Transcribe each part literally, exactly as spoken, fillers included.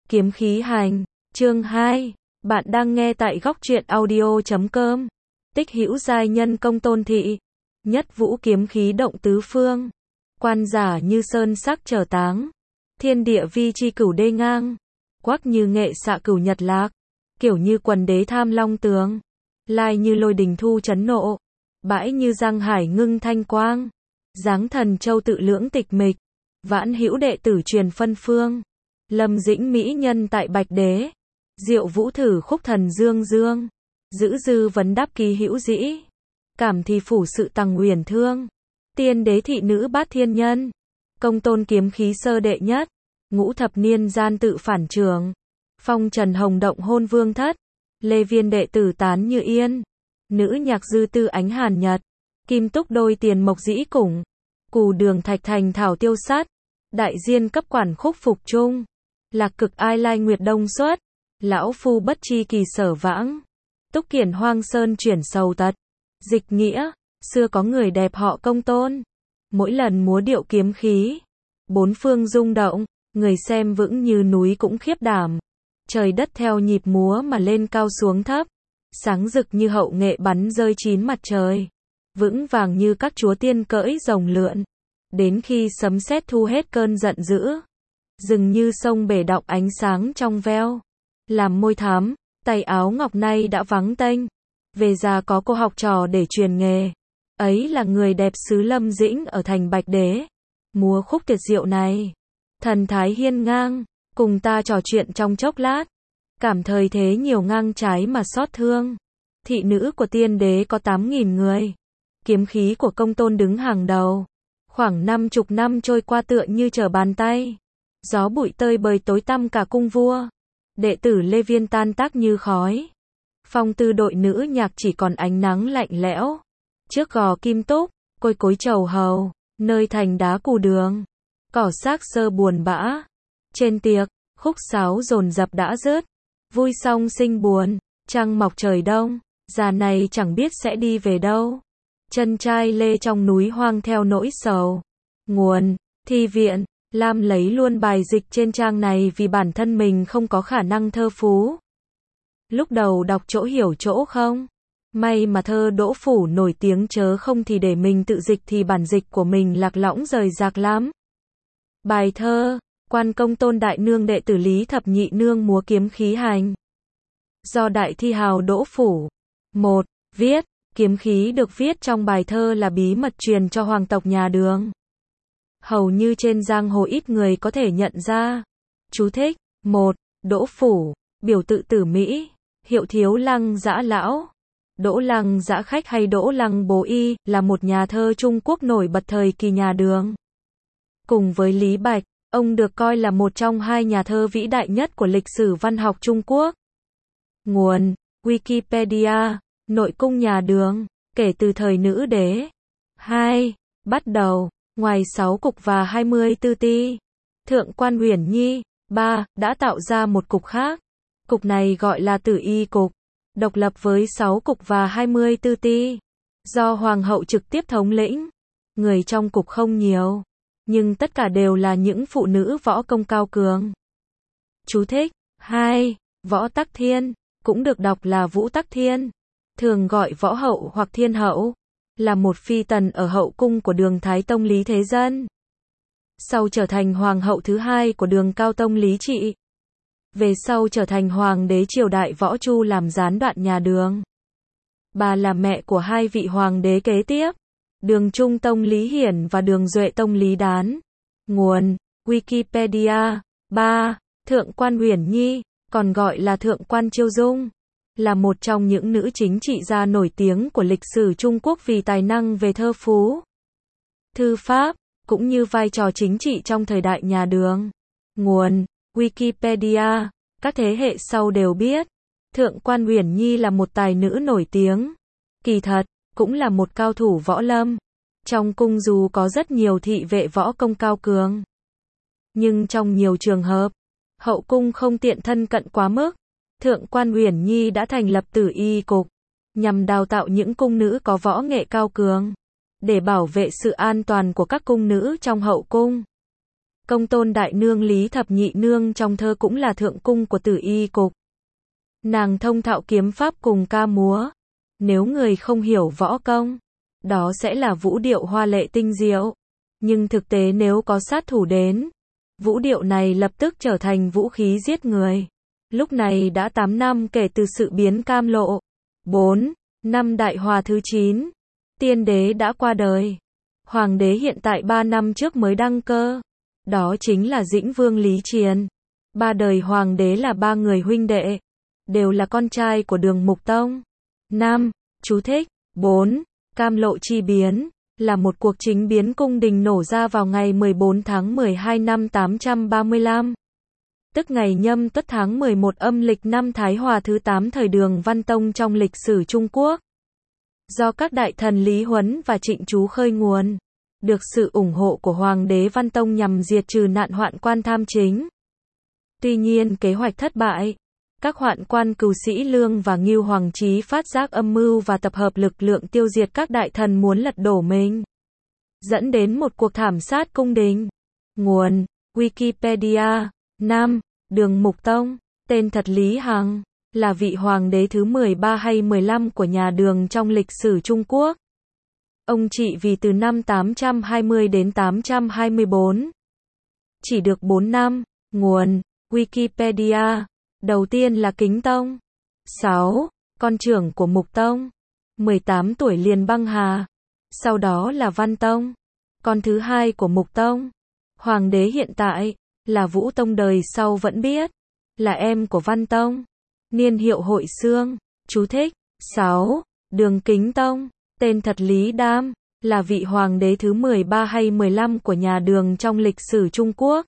Kiếm khí hành, chương hai. Bạn đang nghe tại góc truyện audio chấm com. Tích hữu giai nhân công tôn thị. Nhất vũ kiếm khí động tứ phương. Quan giả như sơn sắc trở táng. Thiên địa vi chi cửu đê ngang. Quắc như nghệ xạ cửu nhật lạc. Kiểu như quần đế tham long tướng. Lai như lôi đình thu chấn nộ. Bãi như giang hải ngưng thanh quang. Giáng thần châu tự lưỡng tịch mịch. Vãn hữu đệ tử truyền phân phương. Lâm dĩnh mỹ nhân tại bạch đế. Diệu vũ thử khúc thần dương dương. Giữ dư vấn đáp ký hữu dĩ. Cảm thì phủ sự tăng uyển thương. Tiên đế thị nữ bát thiên nhân. Công tôn kiếm khí sơ đệ nhất. Ngũ thập niên gian tự phản trường. Phong trần hồng động hôn vương thất. Lê viên đệ tử tán như yên. Nữ nhạc dư tư ánh hàn nhật. Kim túc đôi tiền mộc dĩ củng. Cù đường thạch thành thảo tiêu sát. Đại diên cấp quản khúc phục trung. Lạc cực ai lai nguyệt đông xuất. Lão phu bất chi kỳ sở vãng. Túc kiển hoang sơn chuyển sầu tật. Dịch nghĩa, xưa có người đẹp họ công tôn. Mỗi lần múa điệu kiếm khí. Bốn phương rung động, người xem vững như núi cũng khiếp đảm. Trời đất theo nhịp múa mà lên cao xuống thấp. Sáng rực như hậu nghệ bắn rơi chín mặt trời. Vững vàng như các chúa tiên cưỡi rồng lượn. Đến khi sấm sét thu hết cơn giận dữ. Rừng như sông bể đọng ánh sáng trong veo. Làm môi thám, tay áo ngọc nay đã vắng tênh. Về già có cô học trò để truyền nghề. Ấy là người đẹp xứ Lâm Dĩnh ở thành Bạch Đế. Múa khúc tuyệt diệu này. Thần thái hiên ngang, cùng ta trò chuyện trong chốc lát. Cảm thời thế nhiều ngang trái mà xót thương. Thị nữ của tiên đế có tám nghìn người. Kiếm khí của công tôn đứng hàng đầu. Khoảng năm chục năm trôi qua tựa như trở bàn tay. Gió bụi tơi bời tối tăm cả cung vua. Đệ tử Lê Viên tan tác như khói. Phong tư đội nữ nhạc chỉ còn ánh nắng lạnh lẽo. Trước gò kim túc, côi cối trầu hầu, nơi thành đá cù đường. Cỏ xác sơ buồn bã. Trên tiệc, khúc sáo dồn dập đã dứt. Vui xong sinh buồn, trăng mọc trời đông. Già này chẳng biết sẽ đi về đâu. Chân trai lê trong núi hoang theo nỗi sầu. Nguồn, thi viện. Lam lấy luôn bài dịch trên trang này vì bản thân mình không có khả năng thơ phú. Lúc đầu đọc chỗ hiểu chỗ không. May mà thơ Đỗ Phủ nổi tiếng chớ không thì để mình tự dịch thì bản dịch của mình lạc lõng rời rạc lắm. Bài thơ, quan công tôn đại nương đệ tử Lý Thập Nhị Nương múa kiếm khí hành. Do đại thi hào Đỗ Phủ. một. Viết, kiếm khí được viết trong bài thơ là bí mật truyền cho hoàng tộc nhà Đường. Hầu như trên giang hồ ít người có thể nhận ra. Chú thích. một. Đỗ Phủ, biểu tự tử Mỹ, hiệu thiếu lăng dã lão. Đỗ lăng dã khách hay Đỗ lăng bố y, là một nhà thơ Trung Quốc nổi bật thời kỳ nhà Đường. Cùng với Lý Bạch, ông được coi là một trong hai nhà thơ vĩ đại nhất của lịch sử văn học Trung Quốc. Nguồn, Wikipedia, nội cung nhà Đường, kể từ thời nữ đế. hai. Bắt đầu. Ngoài sáu cục và hai mươi tư ti, Thượng quan Uyển Nhi, ba, đã tạo ra một cục khác. Cục này gọi là Tử Y cục, độc lập với sáu cục và hai mươi tư ti. Do hoàng hậu trực tiếp thống lĩnh. Người trong cục không nhiều, nhưng tất cả đều là những phụ nữ võ công cao cường. Chú thích. hai. Võ Tắc Thiên, cũng được đọc là Vũ Tắc Thiên, thường gọi võ hậu hoặc thiên hậu. Là một phi tần ở hậu cung của Đường Thái Tông Lý Thế Dân. Sau trở thành hoàng hậu thứ hai của Đường Cao Tông Lý Trị. Về sau trở thành hoàng đế triều đại Võ Chu làm gián đoạn nhà Đường. Bà là mẹ của hai vị hoàng đế kế tiếp. Đường Trung Tông Lý Hiển và Đường Duệ Tông Lý Đán. Nguồn, Wikipedia. ba. Thượng quan Uyển Nhi, còn gọi là Thượng quan Chiêu Dung. Là một trong những nữ chính trị gia nổi tiếng của lịch sử Trung Quốc vì tài năng về thơ phú, thư pháp, cũng như vai trò chính trị trong thời đại nhà Đường. Nguồn, Wikipedia. Các thế hệ sau đều biết, Thượng quan Uyển Nhi là một tài nữ nổi tiếng. Kỳ thật, cũng là một cao thủ võ lâm. Trong cung dù có rất nhiều thị vệ võ công cao cường. Nhưng trong nhiều trường hợp, hậu cung không tiện thân cận quá mức. Thượng quan Uyển Nhi đã thành lập Tử Y cục, nhằm đào tạo những cung nữ có võ nghệ cao cường, để bảo vệ sự an toàn của các cung nữ trong hậu cung. Công tôn đại nương Lý Thập Nhị nương trong thơ cũng là thượng cung của Tử Y cục. Nàng thông thạo kiếm pháp cùng ca múa. Nếu người không hiểu võ công, đó sẽ là vũ điệu hoa lệ tinh diệu. Nhưng thực tế nếu có sát thủ đến, vũ điệu này lập tức trở thành vũ khí giết người. Lúc này đã tám năm kể từ sự biến cam lộ. bốn. Năm Đại Hòa thứ chín. Tiên đế đã qua đời. Hoàng đế hiện tại ba năm trước mới đăng cơ. Đó chính là Dĩnh Vương Lý Triền. Ba đời hoàng đế là ba người huynh đệ. Đều là con trai của Đường Mục Tông. năm. Chú thích. bốn. Cam lộ chi biến. Là một cuộc chính biến cung đình nổ ra vào ngày mười bốn tháng mười hai năm tám trăm ba mươi lăm. Tức ngày Nhâm Tuất tháng mười một âm lịch năm Thái Hòa thứ tám thời Đường Văn Tông trong lịch sử Trung Quốc. Do các đại thần Lý Huấn và Trịnh Chú khơi nguồn, được sự ủng hộ của Hoàng đế Văn Tông nhằm diệt trừ nạn hoạn quan tham chính. Tuy nhiên kế hoạch thất bại. Các hoạn quan Cừu Sĩ Lương và Ngưu Hoàng Chí phát giác âm mưu và tập hợp lực lượng tiêu diệt các đại thần muốn lật đổ mình, dẫn đến một cuộc thảm sát cung đình. Nguồn Wikipedia. năm. Đường Mục Tông, tên thật Lý Hằng, là vị hoàng đế thứ mười ba hay mười lăm của nhà Đường trong lịch sử Trung Quốc. Ông trị vì từ năm tám trăm hai mươi đến tám trăm hai mươi bốn. Chỉ được bốn năm. Nguồn Wikipedia. Đầu tiên là Kính Tông. sáu. Con trưởng của Mục Tông. mười tám tuổi liền băng hà. Sau đó là Văn Tông. Con thứ hai của Mục Tông. Hoàng đế hiện tại là Vũ Tông đời sau vẫn biết. Là em của Văn Tông. Niên hiệu Hội Xương. Chú thích. sáu. Đường Kính Tông. Tên thật Lý Đam. Là vị hoàng đế thứ mười ba hay mười lăm của nhà Đường trong lịch sử Trung Quốc.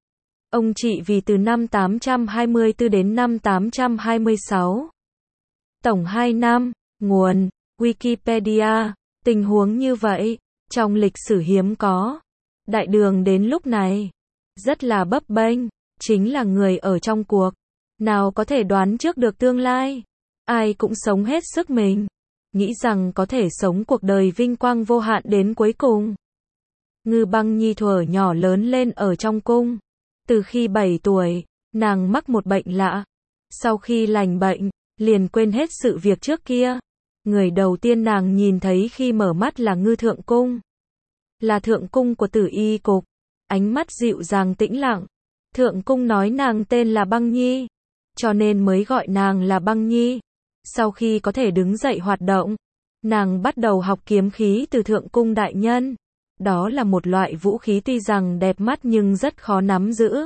Ông trị vì từ năm tám trăm hai mươi tư đến năm tám trăm hai mươi sáu. Tổng hai năm. Nguồn Wikipedia. Tình huống như vậy, trong lịch sử hiếm có. Đại Đường đến lúc này, rất là bấp bênh, chính là người ở trong cuộc. Nào có thể đoán trước được tương lai. Ai cũng sống hết sức mình. Nghĩ rằng có thể sống cuộc đời vinh quang vô hạn đến cuối cùng. Ngư Băng Nhi thuở nhỏ lớn lên ở trong cung. Từ khi bảy tuổi, nàng mắc một bệnh lạ. Sau khi lành bệnh, liền quên hết sự việc trước kia. Người đầu tiên nàng nhìn thấy khi mở mắt là Ngư Thượng Cung. Là Thượng Cung của Tử Y cục. Ánh mắt dịu dàng tĩnh lặng. Thượng Cung nói nàng tên là Băng Nhi, cho nên mới gọi nàng là Băng Nhi. Sau khi có thể đứng dậy hoạt động, nàng bắt đầu học kiếm khí từ Thượng Cung đại nhân. Đó là một loại vũ khí tuy rằng đẹp mắt nhưng rất khó nắm giữ.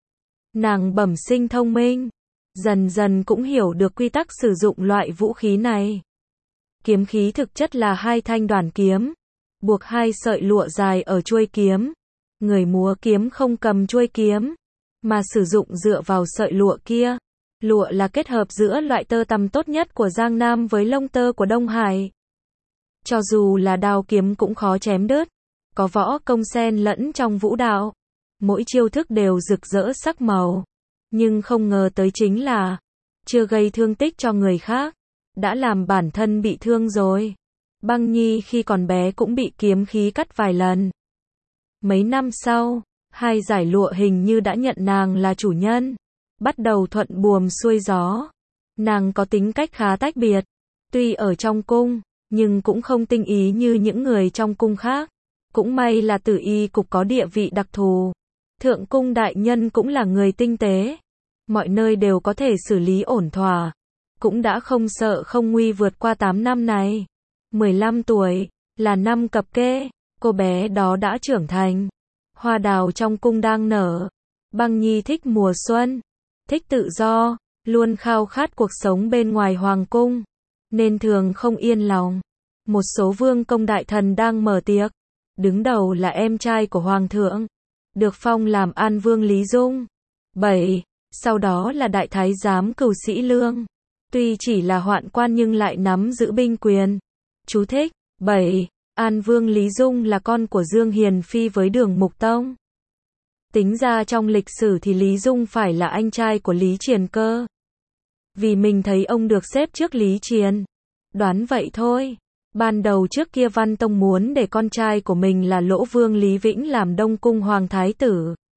Nàng bẩm sinh thông minh, dần dần cũng hiểu được quy tắc sử dụng loại vũ khí này. Kiếm khí thực chất là hai thanh đoàn kiếm, buộc hai sợi lụa dài ở chuôi kiếm. Người múa kiếm không cầm chuôi kiếm, mà sử dụng dựa vào sợi lụa kia. Lụa là kết hợp giữa loại tơ tằm tốt nhất của Giang Nam với lông tơ của Đông Hải. Cho dù là đao kiếm cũng khó chém đứt. Có võ công xen lẫn trong vũ đạo. Mỗi chiêu thức đều rực rỡ sắc màu. Nhưng không ngờ tới chính là chưa gây thương tích cho người khác, đã làm bản thân bị thương rồi. Băng Nhi khi còn bé cũng bị kiếm khí cắt vài lần. Mấy năm sau, hai giải lụa hình như đã nhận nàng là chủ nhân. Bắt đầu thuận buồm xuôi gió. Nàng có tính cách khá tách biệt. Tuy ở trong cung, nhưng cũng không tinh ý như những người trong cung khác. Cũng may là Tử Y cục có địa vị đặc thù. Thượng Cung đại nhân cũng là người tinh tế. Mọi nơi đều có thể xử lý ổn thỏa. Cũng đã không sợ không nguy vượt qua tám năm này. mười lăm tuổi, là năm cập kê. Cô bé đó đã trưởng thành. Hoa đào trong cung đang nở. Băng Nhi thích mùa xuân, thích tự do, luôn khao khát cuộc sống bên ngoài hoàng cung, nên thường không yên lòng. Một số vương công đại thần đang mở tiệc. Đứng đầu là em trai của hoàng thượng, được phong làm An Vương Lý Dung. bảy. Sau đó là đại thái giám Cừu Sĩ Lương. Tuy chỉ là hoạn quan nhưng lại nắm giữ binh quyền. Chú thích. bảy. An Vương Lý Dung là con của Dương Hiền Phi với Đường Mục Tông. Tính ra trong lịch sử thì Lý Dung phải là anh trai của Lý Triền cơ. Vì mình thấy ông được xếp trước Lý Triền. Đoán vậy thôi. Ban đầu trước kia Văn Tông muốn để con trai của mình là Lỗ Vương Lý Vĩnh làm Đông Cung Hoàng Thái tử.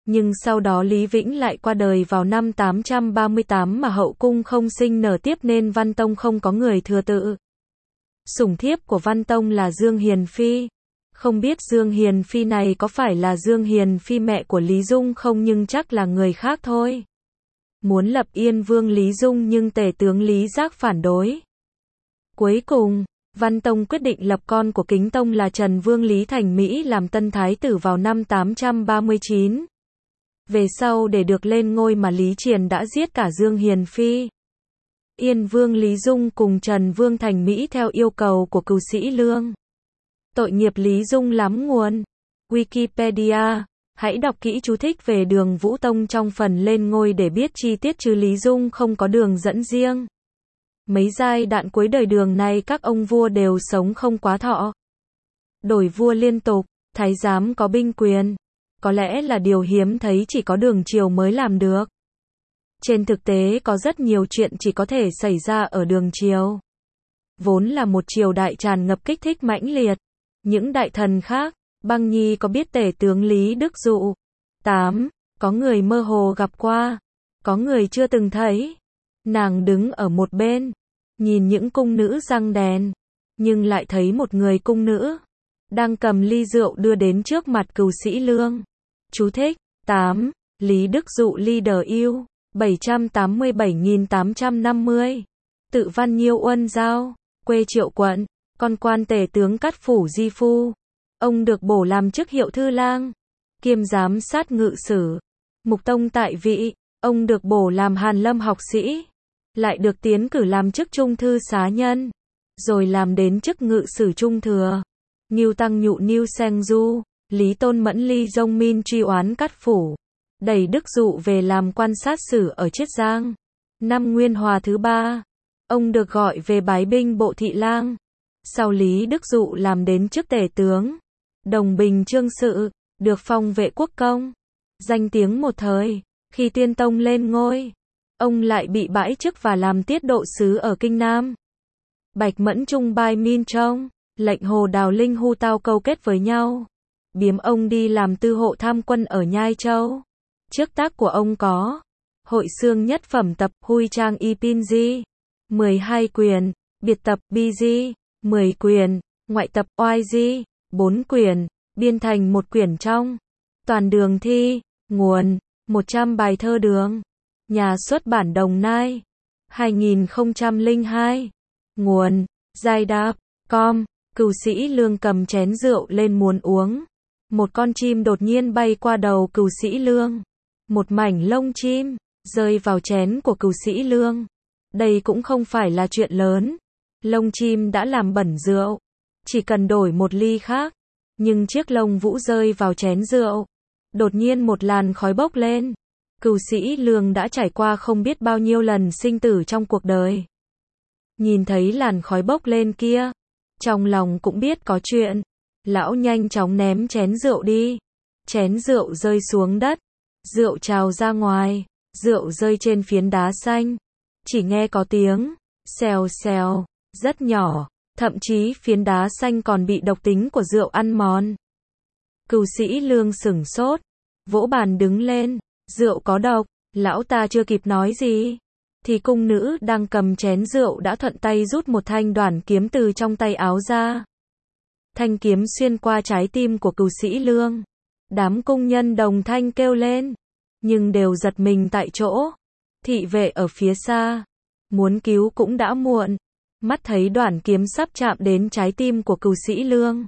Nhưng sau đó Lý Vĩnh lại qua đời vào năm tám trăm ba mươi tám mà hậu cung không sinh nở tiếp nên Văn Tông không có người thừa tự. Sủng thiếp của Văn Tông là Dương Hiền Phi. Không biết Dương Hiền Phi này có phải là Dương Hiền Phi mẹ của Lý Dung không, nhưng chắc là người khác thôi. Muốn lập Yên Vương Lý Dung nhưng tể tướng Lý Giác phản đối. Cuối cùng, Văn Tông quyết định lập con của Kính Tông là Trần Vương Lý Thành Mỹ làm tân thái tử vào năm tám trăm ba mươi chín. Về sau để được lên ngôi mà Lý Triền đã giết cả Dương Hiền Phi. Yên Vương Lý Dung cùng Trần Vương Thành Mỹ theo yêu cầu của Cửu Sĩ Lương. Tội nghiệp Lý Dung lắm. Nguồn Wikipedia. Hãy đọc kỹ chú thích về đường Vũ Tông trong phần lên ngôi để biết chi tiết, chứ Lý Dung không có đường dẫn riêng. Mấy giai đoạn cuối đời Đường này các ông vua đều sống không quá thọ. Đổi vua liên tục, thái giám có binh quyền. Có lẽ là điều hiếm thấy, chỉ có Đường triều mới làm được. Trên thực tế có rất nhiều chuyện chỉ có thể xảy ra ở Đường triều. Vốn là một triều đại tràn ngập kích thích mãnh liệt. Những đại thần khác, Băng Nhi có biết tể tướng Lý Đức Dụ. tám. Có người mơ hồ gặp qua. Có người chưa từng thấy. Nàng đứng ở một bên, nhìn những cung nữ răng đèn. Nhưng lại thấy một người cung nữ đang cầm ly rượu đưa đến trước mặt Cửu Sĩ Lương. Chú thích. tám. Lý Đức Dụ Leader yêu. bảy trăm tám mươi bảy nghìn tám trăm năm mươi. Tự Văn Nhiêu Uân Giao. Quê Triệu Quận. Con quan tể tướng Cát Phủ Di Phu. Ông được bổ làm chức Hiệu Thư Lang, kiêm giám sát ngự sử. Mục Tông tại vị, ông được bổ làm Hàn Lâm học sĩ, lại được tiến cử làm chức Trung Thư Xá Nhân, rồi làm đến chức ngự sử trung thừa. Ngưu Tăng Nhụ Niu Seng Du, Lý Tôn Mẫn Ly Dông Min truy oán Cát Phủ, đẩy Đức Dụ về làm quan sát sử ở Chiết Giang. Năm Nguyên Hòa thứ ba, ông được gọi về bái binh bộ thị lang. Sau Lý Đức Dụ làm đến chức tể tướng, Đồng Bình Trương sự, được phong vệ quốc công. Danh tiếng một thời, khi Tuyên Tông lên ngôi, ông lại bị bãi chức và làm tiết độ sứ ở Kinh Nam. Bạch Mẫn Trung Bai Min Trong, lệnh Hồ Đào Linh Hu Tao câu kết với nhau, biếm ông đi làm tư hộ tham quân ở Nhai Châu. Trước tác của ông có Hội Xương Nhất Phẩm Tập Hui Trang Y Pin Di, mười hai quyền, biệt tập Bi Di, mười quyền, ngoại tập Oai Di, bốn quyền, biên thành một quyển trong. Toàn Đường Thi. Nguồn một trăm bài thơ Đường. Nhà xuất bản Đồng Nai. hai nghìn không trăm lẻ hai. Nguồn Giai Đáp. Com. Cửu Sĩ Lương cầm chén rượu lên muốn uống. Một con chim đột nhiên bay qua đầu Cửu Sĩ Lương. Một mảnh lông chim rơi vào chén của Cửu Sĩ Lương. Đây cũng không phải là chuyện lớn. Lông chim đã làm bẩn rượu. Chỉ cần đổi một ly khác. Nhưng chiếc lông vũ rơi vào chén rượu. Đột nhiên một làn khói bốc lên. Cửu Sĩ Lương đã trải qua không biết bao nhiêu lần sinh tử trong cuộc đời. Nhìn thấy làn khói bốc lên kia, trong lòng cũng biết có chuyện. Lão nhanh chóng ném chén rượu đi. Chén rượu rơi xuống đất. Rượu trào ra ngoài. Rượu rơi trên phiến đá xanh. Chỉ nghe có tiếng xèo xèo, rất nhỏ. Thậm chí phiến đá xanh còn bị độc tính của rượu ăn mòn. Cửu Sĩ Lương sửng sốt, vỗ bàn đứng lên. Rượu có độc. Lão ta chưa kịp nói gì, thì cung nữ đang cầm chén rượu đã thuận tay rút một thanh đoản kiếm từ trong tay áo ra. Thanh kiếm xuyên qua trái tim của Cửu Sĩ Lương. Đám cung nhân đồng thanh kêu lên, nhưng đều giật mình tại chỗ. Thị vệ ở phía xa, muốn cứu cũng đã muộn. Mắt thấy đoản kiếm sắp chạm đến trái tim của Cửu Sĩ Lương.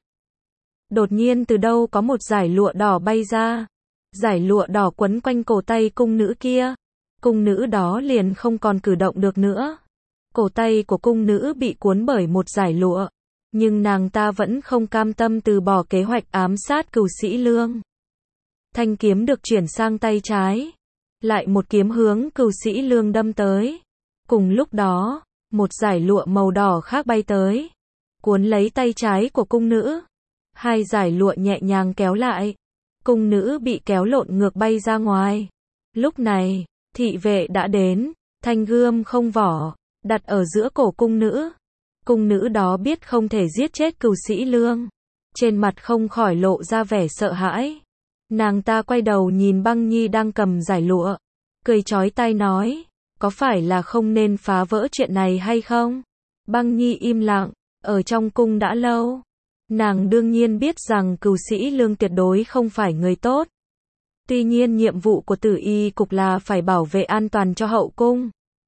Đột nhiên từ đâu có một dải lụa đỏ bay ra. Dải lụa đỏ quấn quanh cổ tay cung nữ kia. Cung nữ đó liền không còn cử động được nữa. Cổ tay của cung nữ bị cuốn bởi một dải lụa. Nhưng nàng ta vẫn không cam tâm từ bỏ kế hoạch ám sát Cửu Sĩ Lương. Thanh kiếm được chuyển sang tay trái. Lại một kiếm hướng Cửu Sĩ Lương đâm tới. Cùng lúc đó, một dải lụa màu đỏ khác bay tới, cuốn lấy tay trái của cung nữ. Hai dải lụa nhẹ nhàng kéo lại. Cung nữ bị kéo lộn ngược bay ra ngoài. Lúc này, thị vệ đã đến, thanh gươm không vỏ, đặt ở giữa cổ cung nữ. Cung nữ đó biết không thể giết chết Cửu Sĩ Lương. Trên mặt không khỏi lộ ra vẻ sợ hãi. Nàng ta quay đầu nhìn Băng Nhi đang cầm giải lụa, cười chói tai nói, có phải là không nên phá vỡ chuyện này hay không? Băng Nhi im lặng, ở trong cung đã lâu. Nàng đương nhiên biết rằng Cửu Sĩ Lương tuyệt đối không phải người tốt. Tuy nhiên nhiệm vụ của Tử Y Cục là phải bảo vệ an toàn cho hậu cung.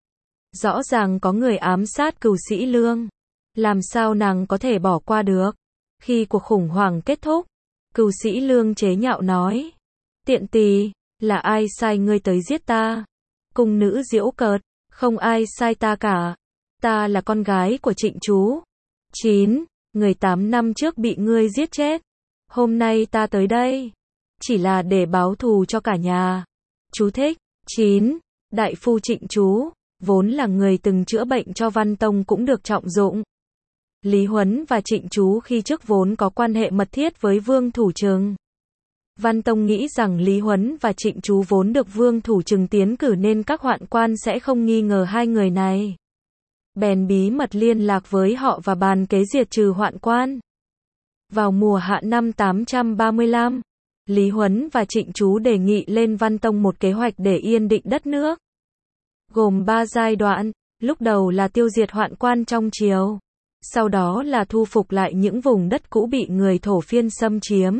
Rõ ràng có người ám sát Cửu Sĩ Lương. Làm sao nàng có thể bỏ qua được? Khi cuộc khủng hoảng kết thúc, Cửu Sĩ Lương chế nhạo nói, tiện tỳ, là ai sai ngươi tới giết ta? Cung nữ giễu cợt, không ai sai ta cả. Ta là con gái của Trịnh chú. chín. Người tám năm trước bị ngươi giết chết. Hôm nay ta tới đây, chỉ là để báo thù cho cả nhà. Chú thích. chín. Đại phu Trịnh chú, vốn là người từng chữa bệnh cho Văn Tông cũng được trọng dụng. Lý Huấn và Trịnh chú khi trước vốn có quan hệ mật thiết với Vương Thủ Trừng. Văn Tông nghĩ rằng Lý Huấn và Trịnh chú vốn được Vương Thủ Trừng tiến cử nên các hoạn quan sẽ không nghi ngờ hai người này. Bèn bí mật liên lạc với họ và bàn kế diệt trừ hoạn quan. Vào mùa hạ năm tám trăm ba mươi lăm, Lý Huấn và Trịnh chú đề nghị lên Văn Tông một kế hoạch để yên định đất nước. Gồm ba giai đoạn, lúc đầu là tiêu diệt hoạn quan trong triều. Sau đó là thu phục lại những vùng đất cũ bị người Thổ Phiên xâm chiếm.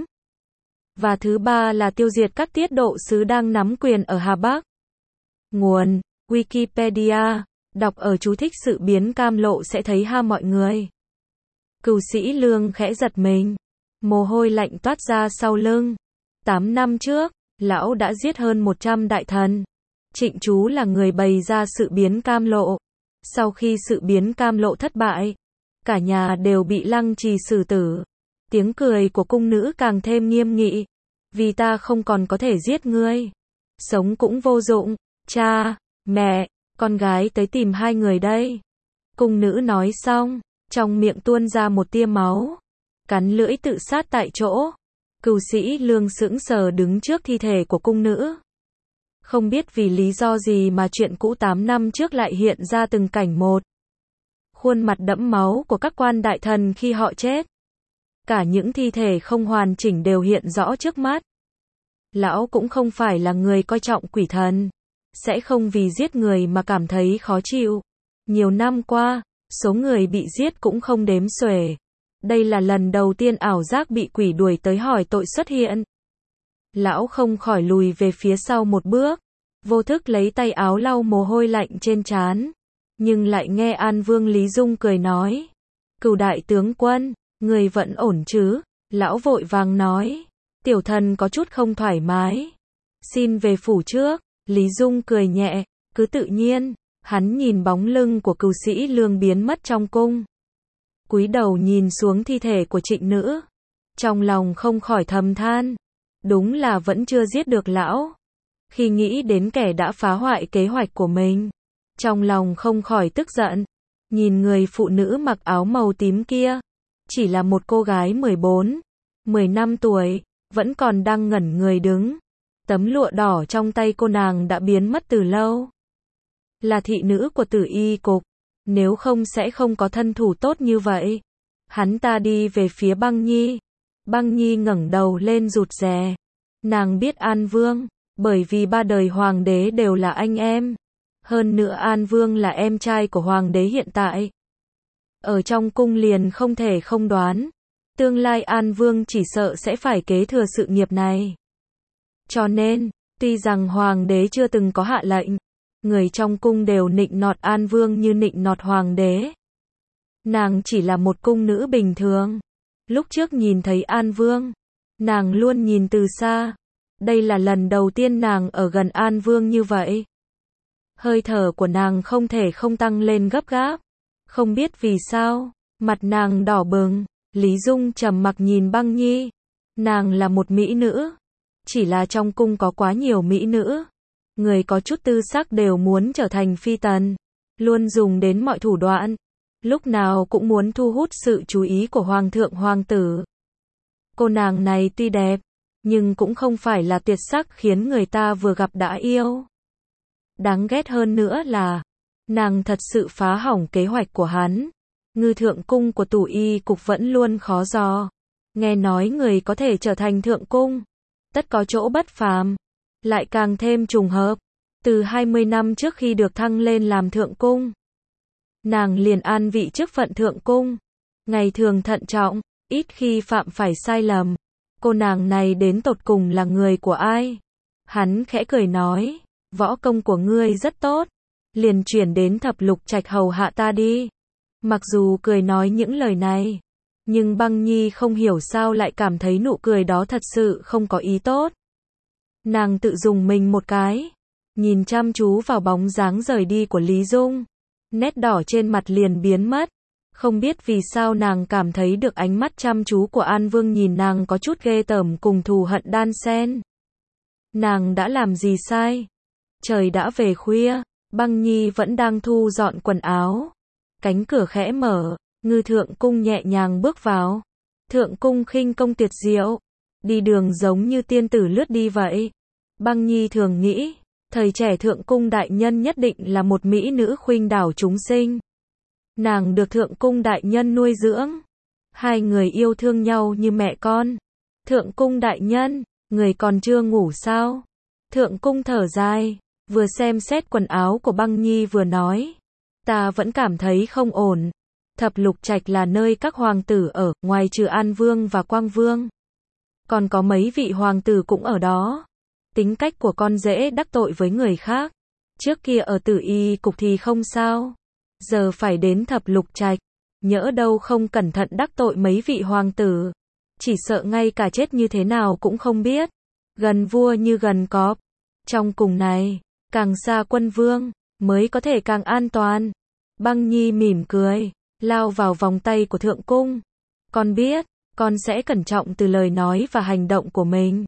Và thứ ba là tiêu diệt các tiết độ sứ đang nắm quyền ở Hà Bắc. Nguồn: Wikipedia. Đọc ở chú thích sự biến cam lộ sẽ thấy ha mọi người. Cửu Sĩ Lương khẽ giật mình. Mồ hôi lạnh toát ra sau lưng. Tám năm trước, lão đã giết hơn một trăm đại thần. Trịnh chú là người bày ra sự biến cam lộ. Sau khi sự biến cam lộ thất bại, cả nhà đều bị lăng trì xử tử. Tiếng cười của cung nữ càng thêm nghiêm nghị. Vì ta không còn có thể giết ngươi. Sống cũng vô dụng. Cha, mẹ, con gái tới tìm hai người đây. Cung nữ nói xong, trong miệng tuôn ra một tia máu. Cắn lưỡi tự sát tại chỗ. Cửu Sĩ Lương sững sờ đứng trước thi thể của cung nữ. Không biết vì lý do gì mà chuyện cũ tám năm trước lại hiện ra từng cảnh một. Khuôn mặt đẫm máu của các quan đại thần khi họ chết. Cả những thi thể không hoàn chỉnh đều hiện rõ trước mắt. Lão cũng không phải là người coi trọng quỷ thần. Sẽ không vì giết người mà cảm thấy khó chịu. Nhiều năm qua, số người bị giết cũng không đếm xuể. Đây là lần đầu tiên ảo giác bị quỷ đuổi tới hỏi tội xuất hiện. Lão không khỏi lùi về phía sau một bước. Vô thức lấy tay áo lau mồ hôi lạnh trên trán. Nhưng lại nghe An Vương Lý Dung cười nói. Cửu đại tướng quân, người vẫn ổn chứ? Lão vội vàng nói. Tiểu thần có chút không thoải mái. Xin về phủ trước. Lý Dung cười nhẹ, cứ tự nhiên. Hắn nhìn bóng lưng của Cửu Sĩ Lương biến mất trong cung. Cúi đầu nhìn xuống thi thể của Trịnh nữ. Trong lòng không khỏi thầm than. Đúng là vẫn chưa giết được lão. Khi nghĩ đến kẻ đã phá hoại kế hoạch của mình, trong lòng không khỏi tức giận. Nhìn người phụ nữ mặc áo màu tím kia. Chỉ là một cô gái mười bốn, mười lăm tuổi, vẫn còn đang ngẩn người đứng. Tấm lụa đỏ trong tay cô nàng đã biến mất từ lâu. Là thị nữ của Tử Y Cục. Nếu không sẽ không có thân thủ tốt như vậy. Hắn ta đi về phía Băng Nhi. Băng Nhi ngẩng đầu lên rụt rè. Nàng biết An Vương, bởi vì ba đời hoàng đế đều là anh em. Hơn nữa An Vương là em trai của hoàng đế hiện tại. Ở trong cung liền không thể không đoán. Tương lai An Vương chỉ sợ sẽ phải kế thừa sự nghiệp này. Cho nên, tuy rằng hoàng đế chưa từng có hạ lệnh, người trong cung đều nịnh nọt An Vương như nịnh nọt hoàng đế. Nàng chỉ là một cung nữ bình thường. Lúc trước nhìn thấy An Vương, nàng luôn nhìn từ xa. Đây là lần đầu tiên nàng ở gần An Vương như vậy. Hơi thở của nàng không thể không tăng lên gấp gáp. Không biết vì sao, mặt nàng đỏ bừng. Lý Dung trầm mặc nhìn Băng Nhi. Nàng là một mỹ nữ. Chỉ là trong cung có quá nhiều mỹ nữ. Người có chút tư sắc đều muốn trở thành phi tần. Luôn dùng đến mọi thủ đoạn. Lúc nào cũng muốn thu hút sự chú ý của hoàng thượng hoàng tử. Cô nàng này tuy đẹp, nhưng cũng không phải là tuyệt sắc khiến người ta vừa gặp đã yêu. Đáng ghét hơn nữa là, nàng thật sự phá hỏng kế hoạch của hắn. Ngư thượng cung của Tử Y Cục vẫn luôn khó dò. Nghe nói người có thể trở thành thượng cung, tất có chỗ bất phàm. Lại càng thêm trùng hợp, từ hai mươi năm trước khi được thăng lên làm thượng cung, nàng liền an vị chức phận thượng cung, ngày thường thận trọng, ít khi phạm phải sai lầm. Cô nàng này đến tột cùng là người của ai? Hắn khẽ cười nói, võ công của ngươi rất tốt, liền chuyển đến Thập Lục Trạch hầu hạ ta đi. Mặc dù cười nói những lời này, nhưng Băng Nhi không hiểu sao lại cảm thấy nụ cười đó thật sự không có ý tốt. Nàng tự dùng mình một cái, nhìn chăm chú vào bóng dáng rời đi của Lý Dung, nét đỏ trên mặt liền biến mất. Không biết vì sao nàng cảm thấy được ánh mắt chăm chú của An Vương nhìn nàng có chút ghê tởm cùng thù hận đan xen. Nàng đã làm gì sai? Trời đã về khuya, Băng Nhi vẫn đang thu dọn quần áo. Cánh cửa khẽ mở, Ngư Thượng Cung nhẹ nhàng bước vào. Thượng Cung khinh công tuyệt diệu, đi đường giống như tiên tử lướt đi vậy. Băng Nhi thường nghĩ, thời trẻ Thượng Cung đại nhân nhất định là một mỹ nữ khuynh đảo chúng sinh. Nàng được Thượng Cung đại nhân nuôi dưỡng, hai người yêu thương nhau như mẹ con. Thượng Cung đại nhân, người còn chưa ngủ sao? Thượng Cung thở dài, vừa xem xét quần áo của Băng Nhi vừa nói, ta vẫn cảm thấy không ổn. Thập Lục Trạch là nơi các hoàng tử ở, ngoài trừ An Vương và Quang Vương, còn có mấy vị hoàng tử cũng ở đó. Tính cách của con dễ đắc tội với người khác. Trước kia ở Tử Y cục thì không sao, giờ phải đến Thập Lục Trạch, nhỡ đâu không cẩn thận đắc tội mấy vị hoàng tử, chỉ sợ ngay cả chết như thế nào cũng không biết. Gần vua như gần cọp, trong cùng này, càng xa quân vương, mới có thể càng an toàn. Băng Nhi mỉm cười, lao vào vòng tay của Thượng Cung. Con biết, con sẽ cẩn trọng từ lời nói và hành động của mình.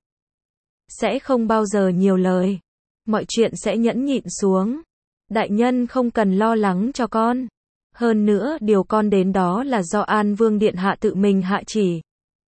Sẽ không bao giờ nhiều lời. Mọi chuyện sẽ nhẫn nhịn xuống. Đại nhân không cần lo lắng cho con. Hơn nữa, điều con đến đó là do An Vương Điện Hạ tự mình hạ chỉ.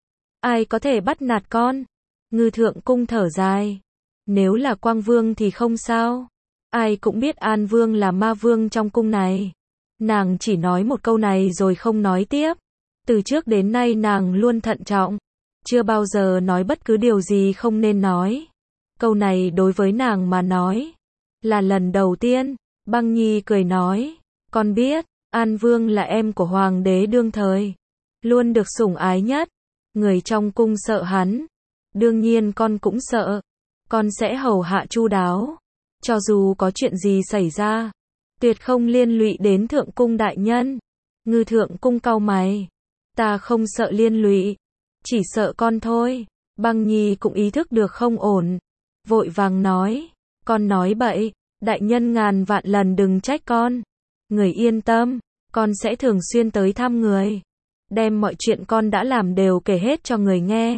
Ai có thể bắt nạt con? Ngư Thượng Cung thở dài. Nếu là Quang Vương thì không sao. Ai cũng biết An Vương là ma vương trong cung này. Nàng chỉ nói một câu này rồi không nói tiếp. Từ trước đến nay nàng luôn thận trọng, chưa bao giờ nói bất cứ điều gì không nên nói. Câu này đối với nàng mà nói là lần đầu tiên. Băng Nhi cười nói, con biết, An Vương là em của hoàng đế đương thời, luôn được sủng ái nhất. Người trong cung sợ hắn, đương nhiên con cũng sợ. Con sẽ hầu hạ chu đáo, cho dù có chuyện gì xảy ra, tuyệt không liên lụy đến Thượng Cung đại nhân. Ngư Thượng Cung cau mày, ta không sợ liên lụy, chỉ sợ con thôi. Băng Nhi cũng ý thức được không ổn, vội vàng nói, con nói bậy, đại nhân ngàn vạn lần đừng trách con. Người yên tâm, con sẽ thường xuyên tới thăm người, đem mọi chuyện con đã làm đều kể hết cho người nghe.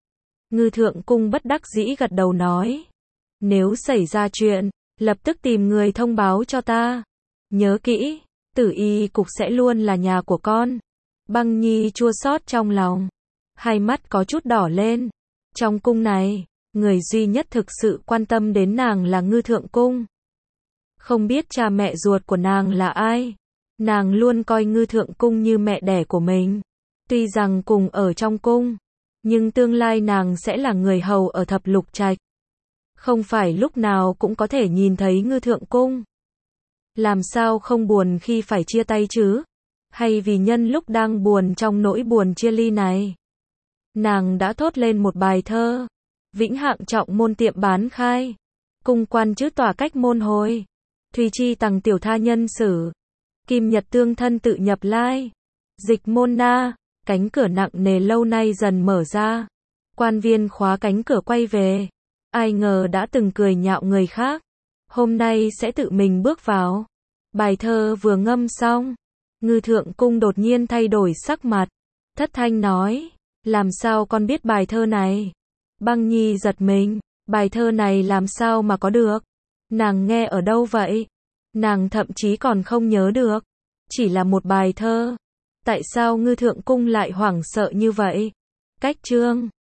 Ngư Thượng Cung bất đắc dĩ gật đầu nói, nếu xảy ra chuyện, lập tức tìm người thông báo cho ta. Nhớ kỹ, Tử Y cục sẽ luôn là nhà của con. Băng Nhi chua xót trong lòng, hai mắt có chút đỏ lên. Trong cung này, người duy nhất thực sự quan tâm đến nàng là Ngư Thượng Cung. Không biết cha mẹ ruột của nàng là ai, nàng luôn coi Ngư Thượng Cung như mẹ đẻ của mình. Tuy rằng cùng ở trong cung, nhưng tương lai nàng sẽ là người hầu ở Thập Lục Trạch. Không phải lúc nào cũng có thể nhìn thấy Ngư Thượng Cung. Làm sao không buồn khi phải chia tay chứ? Hay vì nhân lúc đang buồn trong nỗi buồn chia ly này, nàng đã thốt lên một bài thơ. Vĩnh hạng trọng môn tiệm bán khai, cung quan chữ tòa cách môn hồi. Thùy chi tằng tiểu tha nhân sử, kim nhật tương thân tự nhập lai. Dịch môn na, cánh cửa nặng nề lâu nay dần mở ra. Quan viên khóa cánh cửa quay về. Ai ngờ đã từng cười nhạo người khác, hôm nay sẽ tự mình bước vào. Bài thơ vừa ngâm xong, Ngư Thượng Cung đột nhiên thay đổi sắc mặt, thất thanh nói, làm sao con biết bài thơ này? Băng Nhi giật mình, bài thơ này làm sao mà có được? Nàng nghe ở đâu vậy? Nàng thậm chí còn không nhớ được, chỉ là một bài thơ. Tại sao Ngư Thượng Cung lại hoảng sợ như vậy? Cách chương